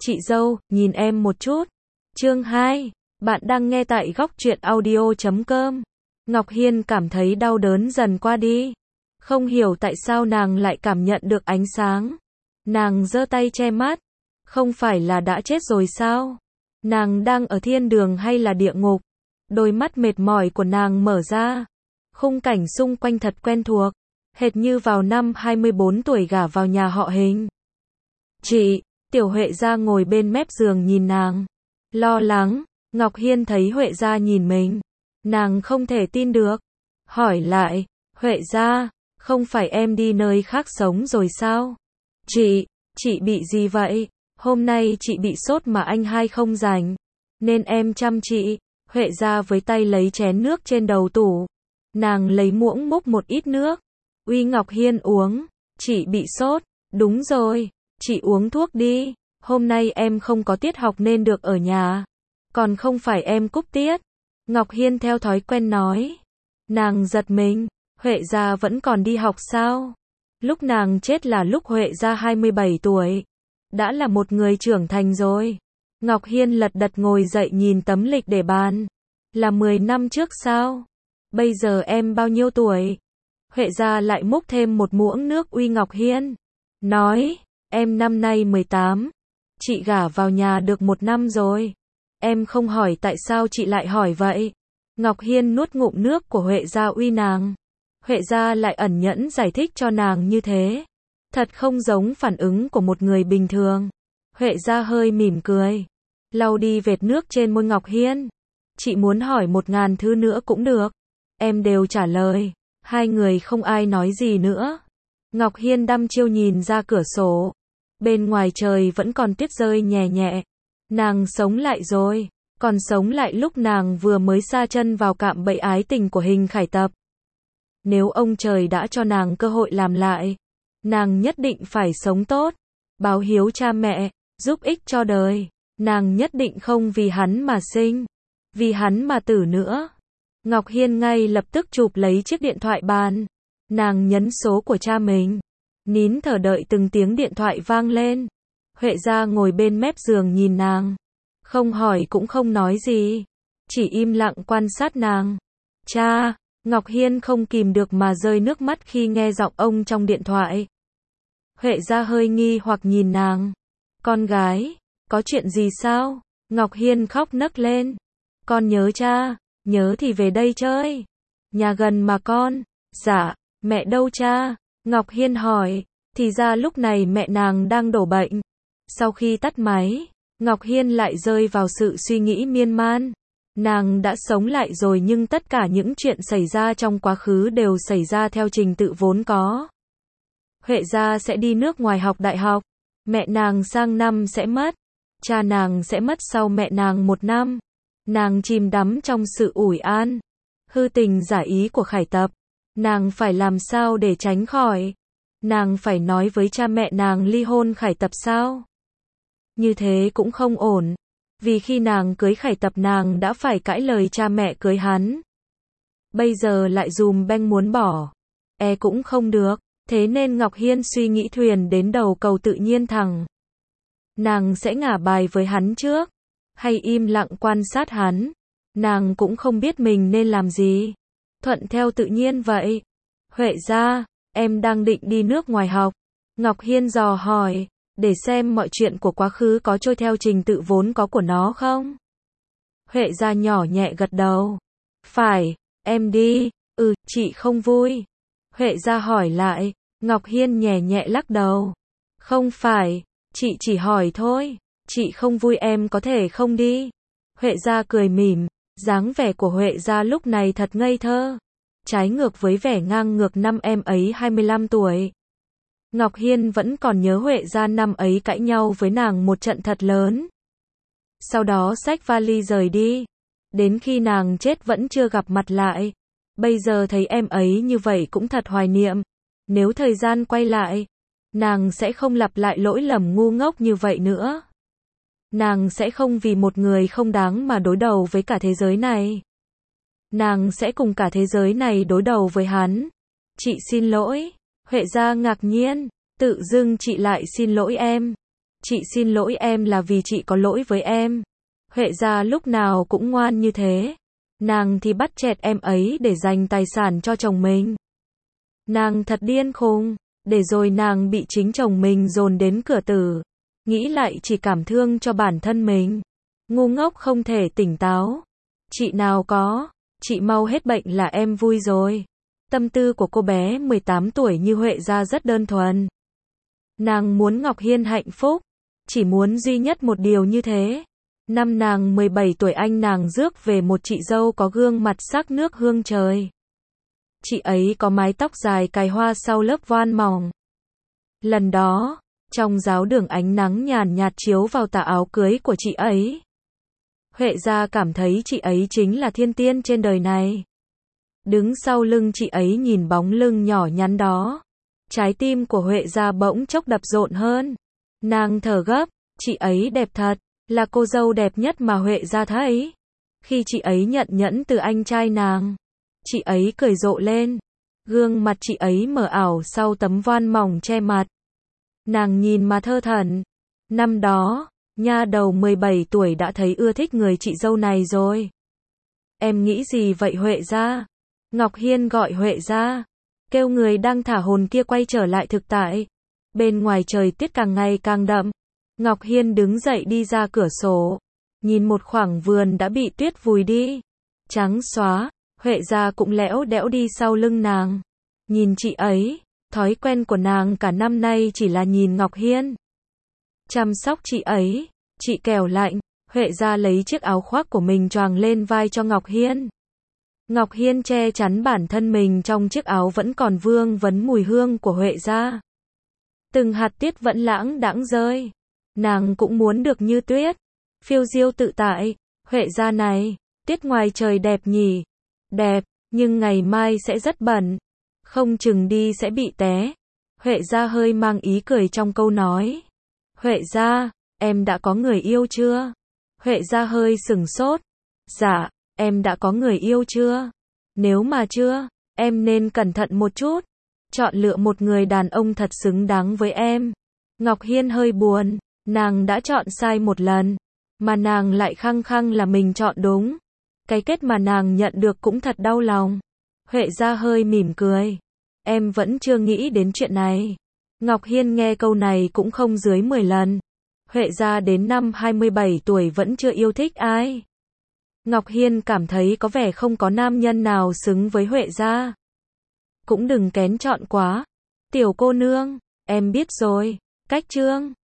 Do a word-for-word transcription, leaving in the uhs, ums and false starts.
chị dâu, nhìn em một chút. Chương hai. Bạn đang nghe tại góc truyện audio chấm com. Ngọc Hiên cảm thấy đau đớn dần qua đi. Không hiểu tại sao nàng lại cảm nhận được ánh sáng. Nàng giơ tay che mắt. Không phải là đã chết rồi sao? Nàng đang ở thiên đường hay là địa ngục? Đôi mắt mệt mỏi của nàng mở ra. Khung cảnh xung quanh thật quen thuộc. Hệt như vào năm hai mươi bốn tuổi gả vào nhà họ Hình. Chị, Tiểu Huệ Gia ngồi bên mép giường nhìn nàng. Lo lắng, Ngọc Hiên thấy Huệ Gia nhìn mình. Nàng không thể tin được. Hỏi lại, Huệ Gia, không phải em đi nơi khác sống rồi sao? Chị, chị bị gì vậy? Hôm nay chị bị sốt mà anh hai không rảnh. Nên em chăm chị. Huệ Gia với tay lấy chén nước trên đầu tủ. Nàng lấy muỗng múc một ít nước. Uy Ngọc Hiên uống. Chị bị sốt. Đúng rồi. Chị uống thuốc đi. Hôm nay em không có tiết học nên được ở nhà. Còn không phải em cúp tiết. Ngọc Hiên theo thói quen nói. Nàng giật mình. Huệ Gia vẫn còn đi học sao? Lúc nàng chết là lúc Huệ Gia hai mươi bảy tuổi. Đã là một người trưởng thành rồi. Ngọc Hiên lật đật ngồi dậy nhìn tấm lịch để bàn. Là mười năm trước sao? Bây giờ em bao nhiêu tuổi? Huệ Gia lại múc thêm một muỗng nước uy Ngọc Hiên. Nói, em năm nay mười tám. Chị gả vào nhà được một năm rồi. Em không hỏi tại sao chị lại hỏi vậy. Ngọc Hiên nuốt ngụm nước của Huệ Gia uy nàng. Huệ Gia lại ẩn nhẫn giải thích cho nàng như thế. Thật không giống phản ứng của một người bình thường. Huệ Gia hơi mỉm cười. Lau đi vệt nước trên môi Ngọc Hiên. Chị muốn hỏi một ngàn thứ nữa cũng được. Em đều trả lời. Hai người không ai nói gì nữa. Ngọc Hiên đăm chiêu nhìn ra cửa sổ. Bên ngoài trời vẫn còn tuyết rơi nhẹ nhẹ. Nàng sống lại rồi. Còn sống lại lúc nàng vừa mới sa chân vào cạm bẫy ái tình của Hình Khải Tập. Nếu ông trời đã cho nàng cơ hội làm lại, nàng nhất định phải sống tốt, báo hiếu cha mẹ, giúp ích cho đời. Nàng nhất định không vì hắn mà sinh, vì hắn mà tử nữa. Ngọc Hiên ngay lập tức chụp lấy chiếc điện thoại bàn. Nàng nhấn số của cha mình. Nín thở đợi từng tiếng điện thoại vang lên. Huệ Gia ngồi bên mép giường nhìn nàng. Không hỏi cũng không nói gì. Chỉ im lặng quan sát nàng. Cha, Ngọc Hiên không kìm được mà rơi nước mắt khi nghe giọng ông trong điện thoại. Huệ Gia hơi nghi hoặc nhìn nàng. Con gái, có chuyện gì sao? Ngọc Hiên khóc nấc lên. Con nhớ cha, nhớ thì về đây chơi. Nhà gần mà con. Dạ, mẹ đâu cha? Ngọc Hiên hỏi. Thì ra lúc này mẹ nàng đang đổ bệnh. Sau khi tắt máy, Ngọc Hiên lại rơi vào sự suy nghĩ miên man. Nàng đã sống lại rồi nhưng tất cả những chuyện xảy ra trong quá khứ đều xảy ra theo trình tự vốn có. Huệ Gia sẽ đi nước ngoài học đại học. Mẹ nàng sang năm sẽ mất. Cha nàng sẽ mất sau mẹ nàng một năm. Nàng chìm đắm trong sự ủi an. Hư tình giả ý của Khải Tập. Nàng phải làm sao để tránh khỏi? Nàng phải nói với cha mẹ nàng ly hôn Khải Tập sao? Như thế cũng không ổn. Vì khi nàng cưới Khải Tập nàng đã phải cãi lời cha mẹ cưới hắn. Bây giờ lại dùm beng muốn bỏ. E cũng không được. Thế nên Ngọc Hiên suy nghĩ thuyền đến đầu cầu tự nhiên thẳng. Nàng sẽ ngả bài với hắn trước. Hay im lặng quan sát hắn. Nàng cũng không biết mình nên làm gì. Thuận theo tự nhiên vậy. Huệ Gia, em đang định đi nước ngoài học. Ngọc Hiên dò hỏi. Để xem mọi chuyện của quá khứ có trôi theo trình tự vốn có của nó không? Huệ Gia nhỏ nhẹ gật đầu. Phải, em đi. Ừ, chị không vui. Huệ Gia hỏi lại. Ngọc Hiên nhẹ nhẹ lắc đầu. Không phải, chị chỉ hỏi thôi. Chị không vui em có thể không đi. Huệ Gia cười mỉm. Dáng vẻ của Huệ Gia lúc này thật ngây thơ. Trái ngược với vẻ ngang ngược năm em ấy hai mươi lăm tuổi. Ngọc Hiên vẫn còn nhớ Huệ Gia năm ấy cãi nhau với nàng một trận thật lớn. Sau đó xách vali rời đi. Đến khi nàng chết vẫn chưa gặp mặt lại. Bây giờ thấy em ấy như vậy cũng thật hoài niệm. Nếu thời gian quay lại, nàng sẽ không lặp lại lỗi lầm ngu ngốc như vậy nữa. Nàng sẽ không vì một người không đáng mà đối đầu với cả thế giới này. Nàng sẽ cùng cả thế giới này đối đầu với hắn. Chị xin lỗi. Huệ Gia ngạc nhiên. Tự dưng chị lại xin lỗi em. Chị xin lỗi em là vì chị có lỗi với em. Huệ gia lúc nào cũng ngoan như thế. Nàng thì bắt chẹt em ấy để dành tài sản cho chồng mình. Nàng thật điên khùng, để rồi nàng bị chính chồng mình dồn đến cửa tử. Nghĩ lại chỉ cảm thương cho bản thân mình. Ngu ngốc không thể tỉnh táo. Chị nào có, chị mau hết bệnh là em vui rồi. Tâm tư của cô bé mười tám tuổi như Huệ gia rất đơn thuần. Nàng muốn Ngọc Hiên hạnh phúc, chỉ muốn duy nhất một điều như thế. Năm nàng mười bảy tuổi anh nàng rước về một chị dâu có gương mặt sắc nước hương trời. Chị ấy có mái tóc dài cài hoa sau lớp voan mỏng. Lần đó, trong giáo đường ánh nắng nhàn nhạt chiếu vào tà áo cưới của chị ấy. Huệ gia cảm thấy chị ấy chính là thiên tiên trên đời này. Đứng sau lưng chị ấy nhìn bóng lưng nhỏ nhắn đó. Trái tim của Huệ gia bỗng chốc đập rộn hơn. Nàng thở gấp, chị ấy đẹp thật, là cô dâu đẹp nhất mà Huệ gia thấy. Khi chị ấy nhận nhẫn từ anh trai nàng, chị ấy cười rộ lên. Gương mặt chị ấy mờ ảo sau tấm voan mỏng che mặt. Nàng nhìn mà thơ thẩn. Năm đó, nha đầu mười bảy tuổi đã thấy ưa thích người chị dâu này rồi. Em nghĩ gì vậy Huệ gia? Ngọc Hiên gọi Huệ gia, kêu người đang thả hồn kia quay trở lại thực tại. Bên ngoài trời tiết càng ngày càng đậm. Ngọc Hiên đứng dậy đi ra cửa sổ, nhìn một khoảng vườn đã bị tuyết vùi đi, trắng xóa. Huệ gia cũng lẽo đẽo đi sau lưng nàng. Nhìn chị ấy, thói quen của nàng cả năm nay chỉ là nhìn Ngọc Hiên. Chăm sóc chị ấy, chị kẻo lạnh. Huệ gia lấy chiếc áo khoác của mình choàng lên vai cho Ngọc Hiên. Ngọc Hiên che chắn bản thân mình trong chiếc áo vẫn còn vương vấn mùi hương của Huệ gia. Từng hạt tiết vẫn lãng đãng rơi. Nàng cũng muốn được như tuyết, phiêu diêu tự tại. Huệ gia này, tiết ngoài trời đẹp nhỉ? Đẹp, nhưng ngày mai sẽ rất bẩn. Không chừng đi sẽ bị té. Huệ gia hơi mang ý cười trong câu nói. Huệ gia, em đã có người yêu chưa? Huệ gia hơi sừng sốt. Dạ, em đã có người yêu chưa? Nếu mà chưa, em nên cẩn thận một chút. Chọn lựa một người đàn ông thật xứng đáng với em. Ngọc Hiên hơi buồn. Nàng đã chọn sai một lần, mà nàng lại khăng khăng là mình chọn đúng. Cái kết mà nàng nhận được cũng thật đau lòng. Huệ gia hơi mỉm cười. Em vẫn chưa nghĩ đến chuyện này. Ngọc Hiên nghe câu này cũng không dưới mười lần. Huệ gia đến năm hai mươi bảy tuổi vẫn chưa yêu thích ai. Ngọc Hiên cảm thấy có vẻ không có nam nhân nào xứng với Huệ gia. Cũng đừng kén chọn quá. Tiểu cô nương, em biết rồi. Cách chương